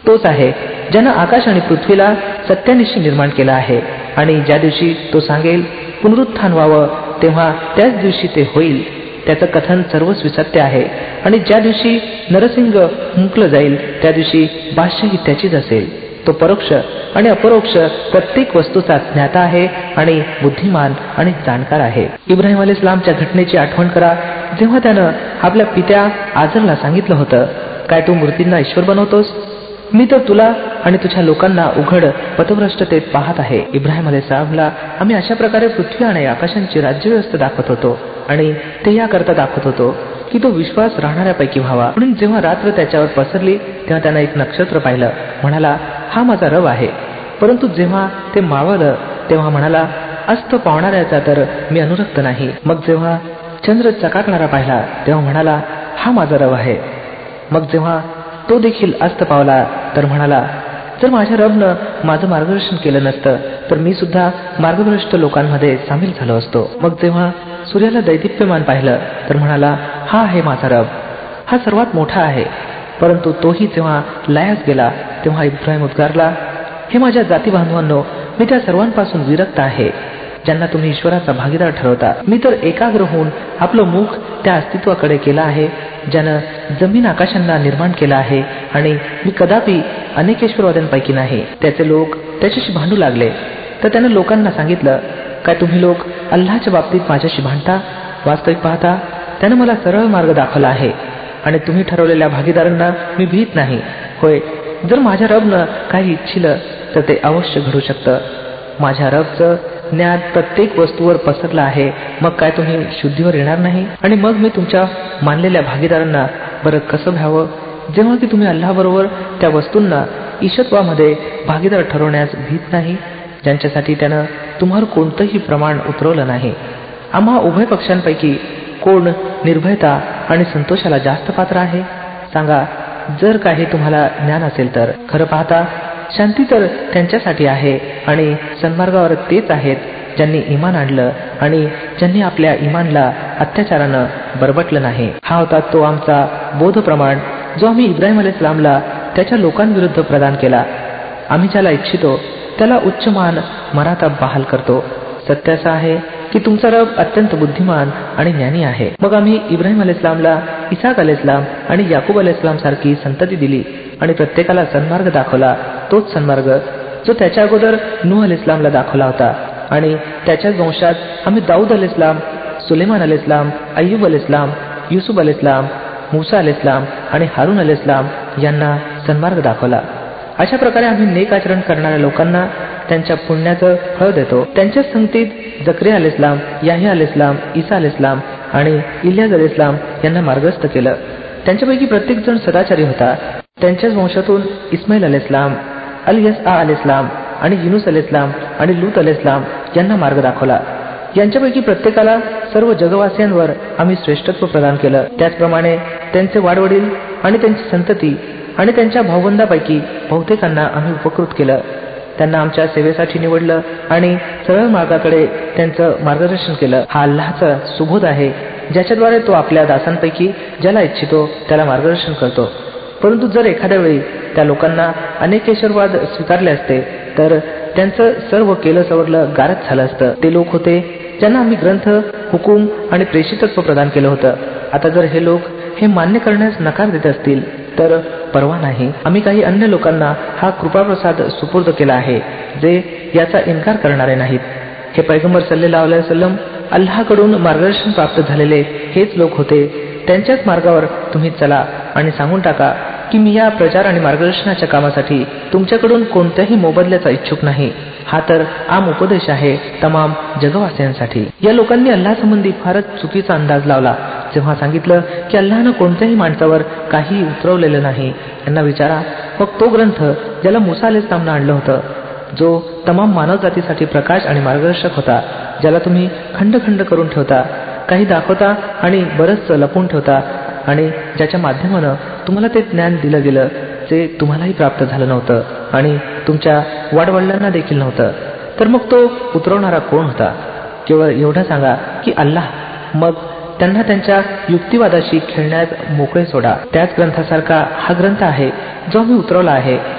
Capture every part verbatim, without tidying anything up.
तोच आहे ज्यानं आकाश आणि पृथ्वीला सत्यानिशी निर्माण केला आहे आणि ज्या दिवशी तो सांगेल पुनरुत्थान व्हावं तेव्हा त्याच दिवशी ते होईल. त्याचं कथन सर्वस्वी सत्य आहे आणि ज्या दिवशी नरसिंग मुंकलं जाईल त्या दिवशी भाष्यही त्याचीच असेल. तो परोक्ष आणि अपरोक्ष प्रत्येक वस्तूचा ज्ञाता आहे आणि बुद्धिमान आणि जाणकार आहे. इब्राहिम अलैहिस्सलामच्या घटनेची आठवण करा, जेव्हा त्यानं आपल्या पित्या आजरला सांगितलं होतं, काय तू मूर्तींना ईश्वर बनवतोस? मी तर तुला आणि तुझ्या लोकांना उघड पथभ्रष्टतेत पाहत आहे. इब्राहिम अलैहिस्सलामला आम्ही अशा प्रकारे पृथ्वी आणि आकाशांची राज्यव्यवस्था दाखवत होतो आणि ते याकरता दाखवत होतो की तो विश्वास राहणाऱ्यापैकी व्हावा. म्हणून जेव्हा रात्र त्याच्यावर पसरली तेव्हा त्यानं एक नक्षत्र पाहिलं, म्हणाला हा माझा रब आहे. परंतु जेव्हा ते मावळलं तेव्हा म्हणाला अस्त पावणाऱ्याचा तर मी अनुरक्त नाही. मग जेव्हा चंद्र चकाकणारा पाहिला तेव्हा म्हणाला हा माझा रब आहे. मग जेव्हा तो देखील अस्त पावला तर म्हणाला जर माझ्या रबनं माझं मार्गदर्शन केलं नसतं तर मी सुद्धा मार्गभ्रष्ट लोकांमध्ये सामील झालो असतो. मग जेव्हा सूर्याला दैदिप्यमान पाहिलं तर म्हणाला हा आहे माझा रब, हा सर्वात मोठा आहे. परंतु तोही जेव्हा लयास गेला तेव्हा इब्राहिम उद्गारला हे माझ्या जाती बांधवांनो, मी त्या सर्वांपासून विरक्त आहे ज्यांना तुम्ही ईश्वराचा भागीदार ठरवता. मी तर एकाग्र होऊन आपलं मुख त्या अस्तित्वाकडे केलं आहे ज्यानं जमीन आकाशांना निर्माण केलं आहे आणि मी कदापि अनेकेश्वरवाद्यांपैकी नाही. त्याचे लोक त्याच्याशी भांडू लागले तर त्यानं लोकांना सांगितलं काय तुम्ही लोक अल्लाहच्या बाबतीत माझ्याशी भांडता? वास्तविक पाहता त्यानं मला सरळ मार्ग दाखवला आहे आणि तुम्ही ठरवलेल्या भागीदारांना मी भीत नाही. होय, जर माझ्या रबनं काही इच्छिलं तर ते अवश्य घडू शकतं. माझ्या रबचं ज्ञान प्रत्येक वस्तूवर पसरलं आहे. मग काय तुम्ही शुद्धीवर येणार नाही? आणि मग मी तुमच्या मानलेल्या भागीदारांना बरं कसं भ्यावं जेव्हा की तुम्ही अल्लाहबरोबर त्या वस्तूंना ईशत्वामध्ये भागीदार ठरवण्यास भीत नाही ज्यांच्यासाठी त्यानं तुम्हाला कोणतंही प्रमाण उतरवलं नाही. आम्हा उभय पक्षांपैकी कोण निर्भयता आणि संतोषाला जास्त पात्र आहे? सांगा जर काही तुम्हाला ज्ञान असेल तर. खरं पाहता शांती तर त्यांच्यासाठी आहे आणि सन्मार्गावर तेच आहेत ज्यांनी इमान आणलं आणि ज्यांनी आपल्या इमानला अत्याचारानं बरबटलं नाही. हा होता तो आमचा बोध प्रमाण जो आम्ही इब्राहिम अलैहिस्सलामला त्याच्या लोकांविरुद्ध प्रदान केला. आम्ही ज्याला इच्छितो त्याला उच्च मान मरातब बहाल करतो. सत्य असं आहे की तुमचा रब अत्यंत बुद्धिमान आणि ज्ञानी आहे. मग आम्ही इब्राहिम अलैहिस्सलामला इसाक अलैहिस्सलाम आणि याकूब अलैहिस्सलाम सारखी संतती दिली आणि प्रत्येकाला सन्मार्ग दाखवला, तोच सन्मार्ग जो त्याच्या अगोदर नूह अलैहिस्सलामला दाखवला होता. आणि त्याच्याच वंशात आम्ही दाऊद अलैहिस्सलाम, सुलेमान अलैहिस्सलाम, अय्यूब अलैहिस्सलाम, युसुफ अलैहिस्सलाम, मूसा अलैहिस्सलाम आणि हारून अलैहिस्सलाम यांना सन्मार्ग दाखवला. अशा प्रकारे आम्ही नेक आचरण करणाऱ्या लोकांना त्यांच्या पुण्याचं फळ देतो. त्यांच्याच संगतीत जकरिया अलैहिस्सलाम, याह्या अलैहिस्सलाम, ईसा अलैहिस्सलाम आणि इल्यास अलैहिस्सलाम यांना मार्गस्थ केलं. त्यांच्यापैकी प्रत्येक जण सदाचारी होता. त्यांच्याच वंशातून इस्माईल अलैहिस्सलाम, अल-यस्आ अलैहिस्सलाम आणि युनुस अलैहिस्सलाम आणि लूत अलैहिस्सलाम यांना मार्ग दाखवला. यांच्यापैकी प्रत्येकाला सर्व जगवासियांवर आम्ही श्रेष्ठत्व प्रदान केलं. त्याचप्रमाणे त्यांचे वाडवडील आणि त्यांची संतती आणि त्यांच्या भावबंदापैकी बहुतेकांना आम्ही उपकृत केलं. त्यांना आमच्या सेवेसाठी निवडलं आणि सरळ मार्गाकडे त्यांचं मार्गदर्शन केलं. हा अल्लाहचा सुबोध आहे ज्याच्याद्वारे तो आपल्या दासांपैकी ज्याला इच्छितो त्याला मार्गदर्शन करतो. परंतु जर एखाद्या वेळी त्या लोकांना अनेकेश्वरवाद स्वीकारले असते तर त्यांचं सर्व केलं सवरलं गारच झालं असतं. ते लोक होते ज्यांना आम्ही ग्रंथ, हुकूम आणि प्रेषितत्व प्रदान केलं होतं. आता जर हे लोक हे मान्य करण्यास नकार देत असतील तर परवा नाही. आम्ही काही अन्य लोकांना हा कृपाप्रसाद सुपूर्द केला आहे जे याचा इन्कार करणारे नाहीत. हे पैगंबर सल्लल्लाहु अलैहि वसल्लम अल्लाहकडून मार्गदर्शन प्राप्त झालेले हेच लोक होते. त्यांच्याच मार्गावर तुम्ही चला आणि सांगून टाका की मी या प्रचार आणि मार्गदर्शनाच्या कामासाठी तुमच्याकडून कोणत्याही मोबदल्याचा इच्छुक नाही. हा तर आम उपदेश आहे तमाम जगवासियांसाठी. या लोकांनी अल्लाहसंबंधी फारच चुकीचा अंदाज लावला जेव्हा सांगितलं की अल्लाहनं कोणत्याही माणसावर काही उतरवलेलं नाही. यांना विचारा मग तो ग्रंथ ज्याला मूसा अलैहिस्सलामनं आणलं होतं, जो तमाम मानवजातीसाठी प्रकाश आणि मार्गदर्शक होता, ज्याला तुम्ही खंड खंड करून ठेवता, काही दाखवता आणि बरंच लपवून ठेवता आणि ज्याच्या माध्यमानं तुम्हाला ते ज्ञान दिलं गेलं जे तुम्हालाही प्राप्त झालं नव्हतं आणि तुमच्या वाडवडिलांना देखील नव्हतं, तर मग तो उतरवणारा कोण होता? केवळ एवढं सांगा की अल्लाह. मग त्यांना त्यांच्या युक्तिवादाशी खेळण्यास मोकळे सोडा. त्याच ग्रंथासारखा हा ग्रंथ आहे जो आम्ही उतरवला आहे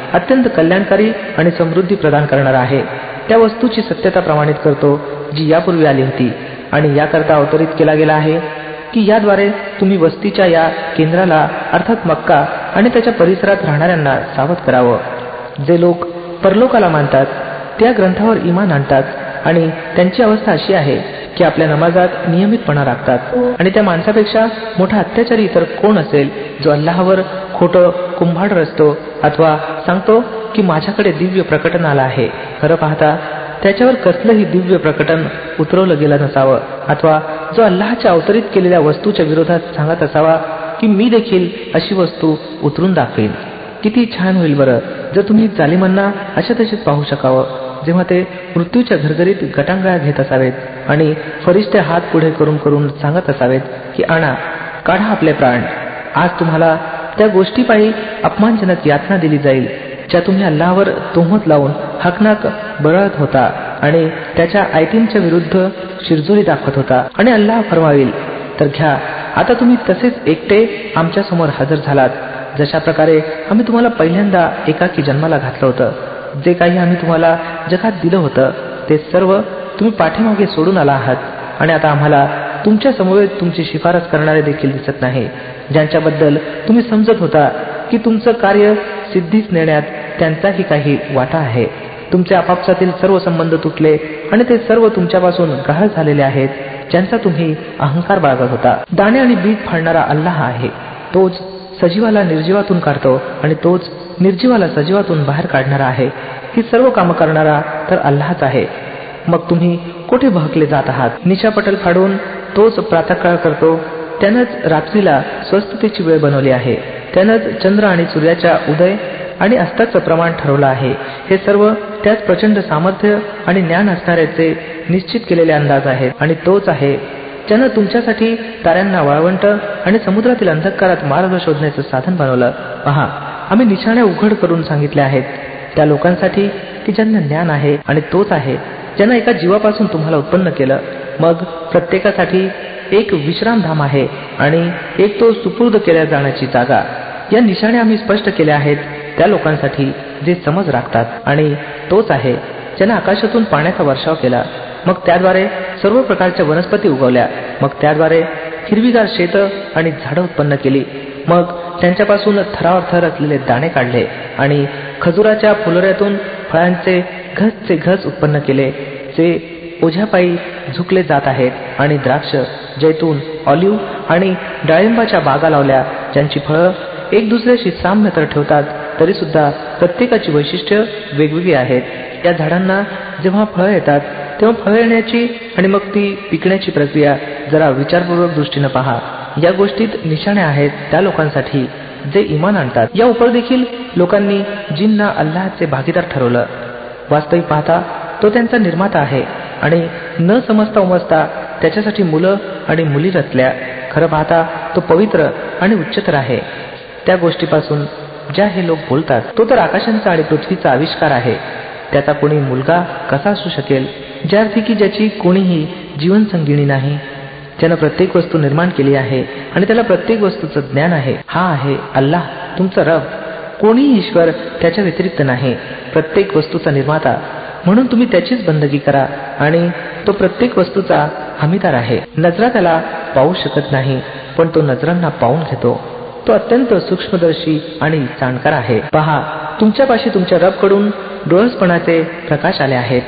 अत्यंत कल्याणकारी आणि समृद्धी प्रदान करणारा आहे. त्या वस्तूची सत्यता प्रमाणित करतो जी यापूर्वी आली होती आणि याकरता अवतरित केला गेला आहे की याद्वारे तुम्ही वस्तीच्या या केंद्राला अर्थात मक्का आणि त्याच्या परिसरात राहणाऱ्यांना सावध करावं. जे लोक परलोकाला मानतात, त्या ग्रंथावर इमान आणतात आणि त्यांची अवस्था अशी आहे की आपल्या नमाजात नियमितपणा राखतात आणि त्या माणसापेक्षा मोठा अत्याचारी इतर कोण असेल जो अल्लाहवर खोटं कुंभाड रचतो अथवा सांगतो की माझ्याकडे दिव्य प्रकटन आलं आहे. खरं पाहता त्याच्यावर कसलंही दिव्य प्रकटन उतरवलं गेलं नसावं अथवा जो अल्लाहच्या अवतरित केलेल्या वस्तूच्या विरोधात सांगत असावा की मी देखील अशी वस्तू उतरून दाखवेन. किती छान होईल बरं जर तुम्ही जालिमांना अशा तशीच पाहू शकावं जेव्हा ते मृत्यूच्या घरघरीत गटांगळ्या घेत असावेत आणि फरिश्ते हात पुढे करून करून सांगत असावेत की आणा, काढा आपले प्राण. आज तुम्हाला त्या गोष्टीपायी अपमानजनक यातना दिली जाईल ज्या तुम्ही अल्लाहवर तोहमत लावून हकनाक बळत होता आणि त्याच्या आयतींच्या विरुद्ध शिरजोरी दाखवत होता. आणि अल्लाह फरमावेल, तर घ्या, आता तुम्ही तसेच एकटे आमच्या समोर हजर झालात जशा प्रकारे आम्ही तुम्हाला पहिल्यांदा एकाकी जन्माला घातलं होतं. जे काही आम्ही तुम्हाला जगात दिलं होतं ते सर्व तुम्ही पाठीमागे सोडून आला आहात आणि आता आम्हाला तुमच्या समवेत तुमची शिफारस करणारे देखील दिसत नाही ज्यांच्याबद्दल तुम्ही समजत होता की तुमचं कार्य सिद्धीस नेण्यात त्यांचाही काही वाटा आहे. तुमचे आपापसातील सर्व संबंध तुटले आणि ते सर्व तुमच्यापासून गहाळ झालेले आहेत ज्यांचा तुम्ही अहंकार बाळगत होता. दाणे आणि बीज फाडणारा अल्लाह आहे. तोच सजीवाला निर्जीवातून काढतो आणि तोच निर्जीवाला सजीवातून बाहेर काढणारा आहे. ही सर्व कामं करणारा तर अल्लाहच आहे. मग तुम्ही कुठे बहकले जात आहात? निशापटल फाडून तोच प्रातःकाळ करतो. त्यानंच रात्रीला स्वस्थतेची वेळ बनवली आहे. त्यानंच चंद्र आणि सूर्याच्या उदय आणि अस्ताचं प्रमाण ठरवलं आहे. हे सर्व त्याच प्रचंड सामर्थ्य आणि ज्ञान असणाऱ्याचे निश्चित केलेले अंदाज आहेत. आणि तोच आहे ज्यानं तुमच्यासाठी ताऱ्यांना वाळवंट आणि समुद्रातील अंधकारात मार्ग शोधण्याचं साधन बनवलं. पहा, आम्ही निशाण्या उघड करून सांगितल्या आहेत त्या लोकांसाठी की ज्यांना ज्ञान आहे. आणि तोच आहे ज्यानं एका जीवापासून तुम्हाला उत्पन्न केलं. मग प्रत्येकासाठी एक विश्रामधाम आहे आणि एक तो सुपूर्द केल्या जाण्याची जागा. या निशाण्या आम्ही स्पष्ट केल्या आहेत त्या लोकांसाठी जे समज राखतात. आणि तोच आहे ज्यानं आकाशातून पाण्याचा वर्षाव केला, मग त्याद्वारे सर्व प्रकारच्या वनस्पती उगवल्या, मग त्याद्वारे हिरवीगार शेतं आणि झाडं उत्पन्न केली, मग त्यांच्यापासून थरावर थर असलेले दाणे काढले आणि खजुराच्या फुलोऱ्यातून फळांचे घसचे घस उत्पन्न केले जे ओझ्यापायी झुकले जात आहेत. आणि द्राक्ष, जैतून, ऑलिव्ह आणि डाळिंबाच्या बागा लावल्या ज्यांची फळं एक दुसऱ्याशी साम्य तर ठेवतात तरी सुद्धा प्रत्येकाची वैशिष्ट्य वेगवेगळी आहेत. या झाडांना जेव्हा फळं येतात तेव्हा फळं येण्याची आणि मग ती पिकण्याची प्रक्रिया जरा विचारपूर्वक दृष्टीनं पहा. या गोष्टीत निशाण्या आहेत त्या लोकांसाठी जे इमान आणतात. या उपर देखील लोकांनी जिनना अल्लाहचे भागीदार ठरवलं. वास्तविक पाहता तो त्यांचा निर्माता आहे आणि न समजता उमजता त्याच्यासाठी मुलं आणि मुली रचल्या. खरं पाहता तो पवित्र आणि उच्चतर आहे त्या गोष्टीपासून ज्या हे लोक बोलतात. तो तर आकाशांचा आणि पृथ्वीचा आविष्कार आहे. त्याचा कोणी मुलगा कसा असू शकेल ज्या अर्थी की ज्याची कोणीही जीवनसंगिणी नाही. ज्यानं प्रत्येक वस्तू निर्माण केली आहे आणि त्याला प्रत्येक वस्तूचं ज्ञान आहे. हा आहे अल्लाह तुमचा रब. कोणीही ईश्वर त्याच्या व्यतिरिक्त नाही. प्रत्येक वस्तूचा निर्माता म्हणून तुम्ही त्याचीच बंदगी करा आणि तो प्रत्येक वस्तूचा हमीदार आहे. नजरा त्याला पाहू शकत नाही पण तो नजरांना पाहून घेतो. तो अत्यंत सूक्ष्मदर्शी आणि जाणकार आहे. पहा, तुमच्यापाशी तुमच्या रबकडून डोळसपणाचे प्रकाश आले आहेत.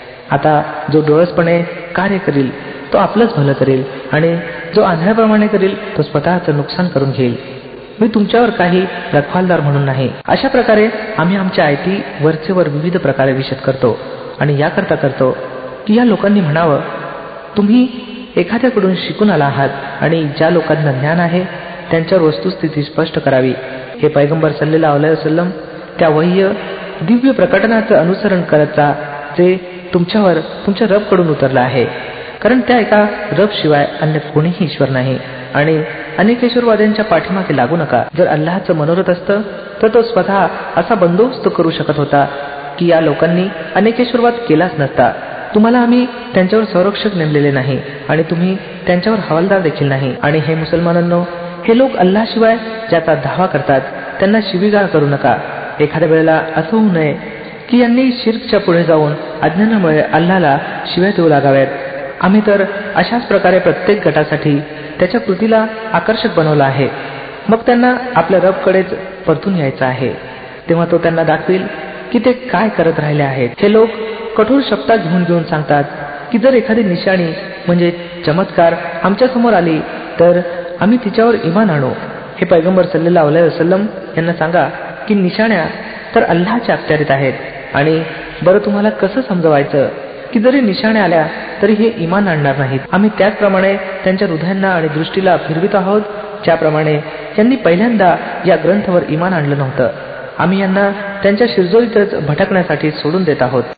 आता जो डोळसपणे कार्य करील तो आपलंच भलं करेल आणि जो आंधळ्याप्रमाणे करील तो स्वतःचं नुकसान करून घेईल. मी तुमच्यावर काही रखवालदार म्हणून नाही. अशा प्रकारे आम्ही आमच्या आयती वरचेवर विविध प्रकारे विशद करतो आणि याकरता करतो की या लोकांनी म्हणावं, तुम्ही एखाद्याकडून शिकून आला आहात आणि ज्या लोकांना ज्ञान आहे त्यांच्यावर वस्तुस्थिती स्पष्ट करावी. हे पैगंबर सल्लल्लाहु अलैहि वसल्लम त्या वह्य दिव्य प्रकटनाचं अनुसरण करत जा जे तुमच्यावर तुमच्या रबकडून उतरलं आहे. कारण त्या एका रब शिवाय अन्य कोणीही ईश्वर नाही. आणि अनेकेश्वरवाद्यांच्या पाठीमागे लागू नका. जर अल्लाहचं मनोरथ असतं तर तो स्वतः असा बंदोबस्त करू शकत होता की या लोकांनी अनेकेश्वरवाद केलाच नसता. तुम्हाला आम्ही त्यांच्यावर संरक्षक नेमलेले नाही आणि तुम्ही त्यांच्यावर हवालदार देखील नाही. आणि हे मुसलमानांनो, हे लोक अल्लाशिवाय ज्याचा धावा करतात त्यांना शिवीगाळ करू नका. एखाद्या वेळेला असं होऊ नये की यांनी शिर्कच्या पुढे जाऊन अज्ञानामुळे अल्लाला शिव्या देऊ लागाव्यात. आम्ही तर अशाच प्रकारे प्रत्येक गटासाठी त्याच्या कृतीला आकर्षक बनवलं आहे. मग त्यांना आपल्या रबकडेच परतून यायचं आहे. तेव्हा तो त्यांना दाखवेल की ते काय करत राहिले आहेत. हे लोक कठोर शब्दात घेऊन घेऊन सांगतात की जर एखादी निशाणी म्हणजे चमत्कार आमच्या समोर आली तर आम्ही तिच्यावर इमान आणू. हे पैगंबर सल्लल्लाहु अलैहि वसल्लम यांना सांगा की निशाण्या तर अल्लाहच्या अखत्यारीत आहेत. आणि बरं तुम्हाला कसं समजवायचं की जरी निशाण्या आल्या तरी हे इमान आणणार नाहीत. आम्ही त्याचप्रमाणे त्यांच्या हृदयांना आणि दृष्टीला फिरवित आहोत ज्याप्रमाणे यांनी पहिल्यांदा या ग्रंथावर इमान आणलं नव्हतं. आम्ही यांना त्यांच्या शिरजोरीतच भटकण्यासाठी सोडून देत आहोत.